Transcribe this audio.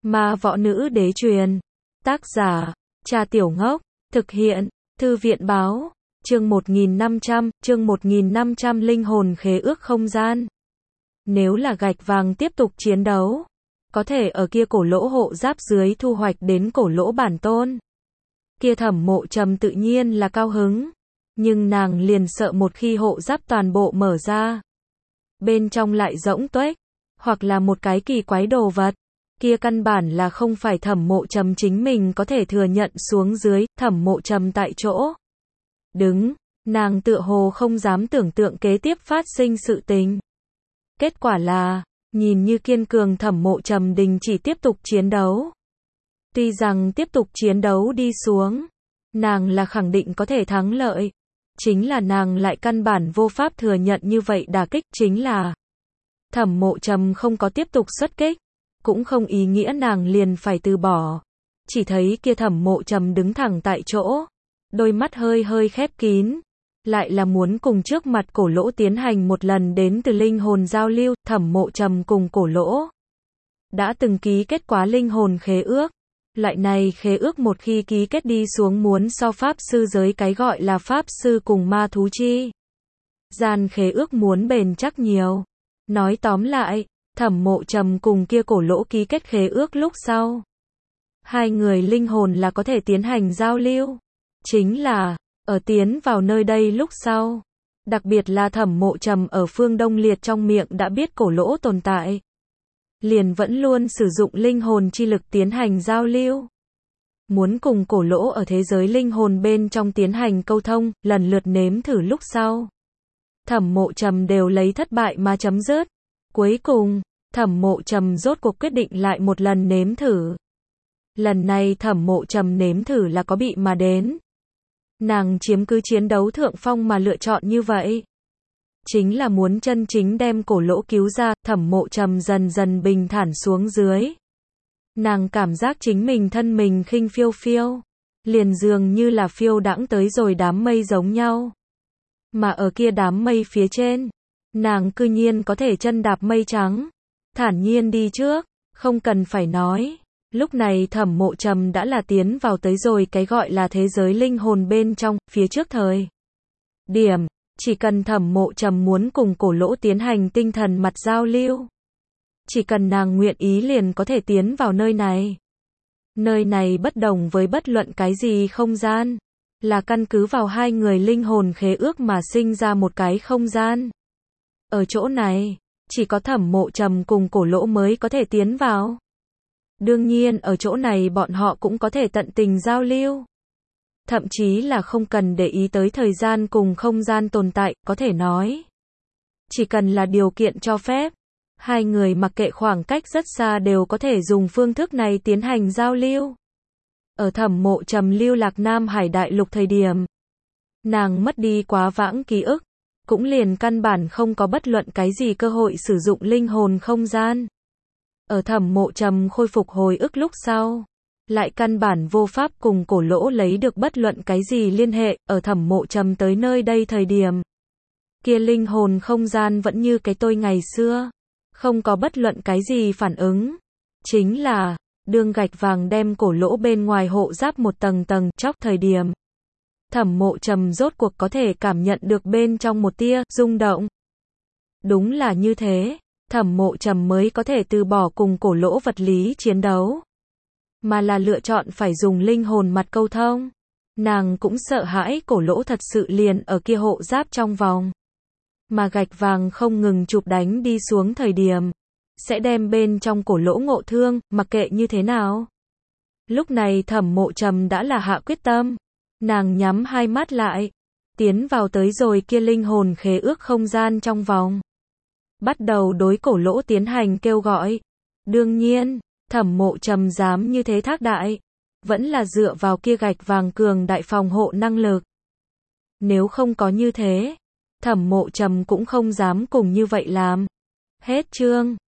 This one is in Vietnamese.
Ma võ nữ đế truyền. Tác giả, Trà Tiểu Ngốc. Thực hiện, Thư viện báo. Chương 1500, linh hồn khế ước không gian. Nếu là gạch vàng tiếp tục chiến đấu, có thể ở kia cổ lỗ hộ giáp dưới thu hoạch đến cổ lỗ bản tôn. Kia Thẩm Mộ Trầm tự nhiên là cao hứng, nhưng nàng liền sợ một khi hộ giáp toàn bộ mở ra, bên trong lại rỗng tuếch, hoặc là một cái kỳ quái đồ vật, kia căn bản là không phải Thẩm Mộ Trầm chính mình có thể thừa nhận xuống dưới. Thẩm Mộ Trầm tại chỗ đứng, nàng tựa hồ không dám tưởng tượng kế tiếp phát sinh sự tình. Kết quả là, nhìn như kiên cường Thẩm Mộ Trầm đình chỉ tiếp tục chiến đấu. Tuy rằng tiếp tục chiến đấu đi xuống, nàng là khẳng định có thể thắng lợi, chính là nàng lại căn bản vô pháp thừa nhận như vậy đả kích. Chính là Thẩm Mộ Trầm không có tiếp tục xuất kích, cũng không ý nghĩa nàng liền phải từ bỏ. Chỉ thấy kia Thẩm Mộ Trầm đứng thẳng tại chỗ, đôi mắt hơi hơi khép kín, lại là muốn cùng trước mặt cổ lỗ tiến hành một lần đến từ linh hồn giao lưu. Thẩm Mộ Trầm cùng cổ lỗ đã từng ký kết quá linh hồn khế ước. Loại này khế ước một khi ký kết đi xuống muốn so pháp sư giới cái gọi là pháp sư cùng ma thú chi gian khế ước muốn bền chắc nhiều. Nói tóm lại, Thẩm Mộ Trầm cùng kia cổ lỗ ký kết khế ước lúc sau, hai người linh hồn là có thể tiến hành giao lưu. Chính là, ở tiến vào nơi đây lúc sau, đặc biệt là Thẩm Mộ Trầm ở Phương Đông Liệt trong miệng đã biết cổ lỗ tồn tại, liền vẫn luôn sử dụng linh hồn chi lực tiến hành giao lưu. Muốn cùng cổ lỗ ở thế giới linh hồn bên trong tiến hành câu thông, lần lượt nếm thử lúc sau, Thẩm Mộ Trầm đều lấy thất bại mà chấm dứt. Cuối cùng, Thẩm Mộ Trầm rốt cuộc quyết định lại một lần nếm thử. Lần này Thẩm Mộ Trầm nếm thử là có bị mà đến. Nàng chiếm cứ chiến đấu thượng phong mà lựa chọn như vậy, chính là muốn chân chính đem cổ lỗ cứu ra. Thẩm Mộ Trầm dần dần bình thản xuống dưới. Nàng cảm giác chính mình thân mình khinh phiêu phiêu, liền dường như là phiêu đãng tới rồi đám mây giống nhau. Mà ở kia đám mây phía trên, nàng cư nhiên có thể chân đạp mây trắng, thản nhiên đi trước. Không cần phải nói, lúc này Thẩm Mộ Trầm đã là tiến vào tới rồi cái gọi là thế giới linh hồn bên trong. Phía trước thời điểm, chỉ cần Thẩm Mộ Trầm muốn cùng cổ lỗ tiến hành tinh thần mặt giao lưu, chỉ cần nàng nguyện ý liền có thể tiến vào nơi này. Nơi này bất đồng với bất luận cái gì không gian, là căn cứ vào hai người linh hồn khế ước mà sinh ra một cái không gian. Ở chỗ này, chỉ có Thẩm Mộ Trầm cùng cổ lỗ mới có thể tiến vào. Đương nhiên ở chỗ này bọn họ cũng có thể tận tình giao lưu. Thậm chí là không cần để ý tới thời gian cùng không gian tồn tại, có thể nói, chỉ cần là điều kiện cho phép, hai người mặc kệ khoảng cách rất xa đều có thể dùng phương thức này tiến hành giao lưu. Ở Thẩm Mộ Trầm lưu lạc Nam Hải đại lục thời điểm, nàng mất đi quá vãng ký ức, cũng liền căn bản không có bất luận cái gì cơ hội sử dụng linh hồn không gian. Ở Thẩm Mộ Trầm khôi phục hồi ức lúc sau, lại căn bản vô pháp cùng cổ lỗ lấy được bất luận cái gì liên hệ. Ở Thẩm Mộ Trầm tới nơi đây thời điểm, kia linh hồn không gian vẫn như cái tôi ngày xưa, không có bất luận cái gì phản ứng. Chính là, đương gạch vàng đem cổ lỗ bên ngoài hộ giáp một tầng tầng chóc thời điểm, Thẩm Mộ Trầm rốt cuộc có thể cảm nhận được bên trong một tia rung động. Đúng là như thế, Thẩm Mộ Trầm mới có thể từ bỏ cùng cổ lỗ vật lý chiến đấu, mà là lựa chọn phải dùng linh hồn mặt câu thông. Nàng cũng sợ hãi cổ lỗ thật sự liền ở kia hộ giáp trong vòng, mà gạch vàng không ngừng chụp đánh đi xuống thời điểm, sẽ đem bên trong cổ lỗ ngộ thương. Mặc kệ như thế nào, lúc này Thẩm Mộ Trầm đã là hạ quyết tâm. Nàng nhắm hai mắt lại, tiến vào tới rồi kia linh hồn khế ước không gian trong vòng, bắt đầu đối cổ lỗ tiến hành kêu gọi. Đương nhiên, Thẩm Mộ Trầm dám như thế thác đại, vẫn là dựa vào kia gạch vàng cường đại phòng hộ năng lực. Nếu không có như thế, Thẩm Mộ Trầm cũng không dám cùng như vậy làm. Hết chương.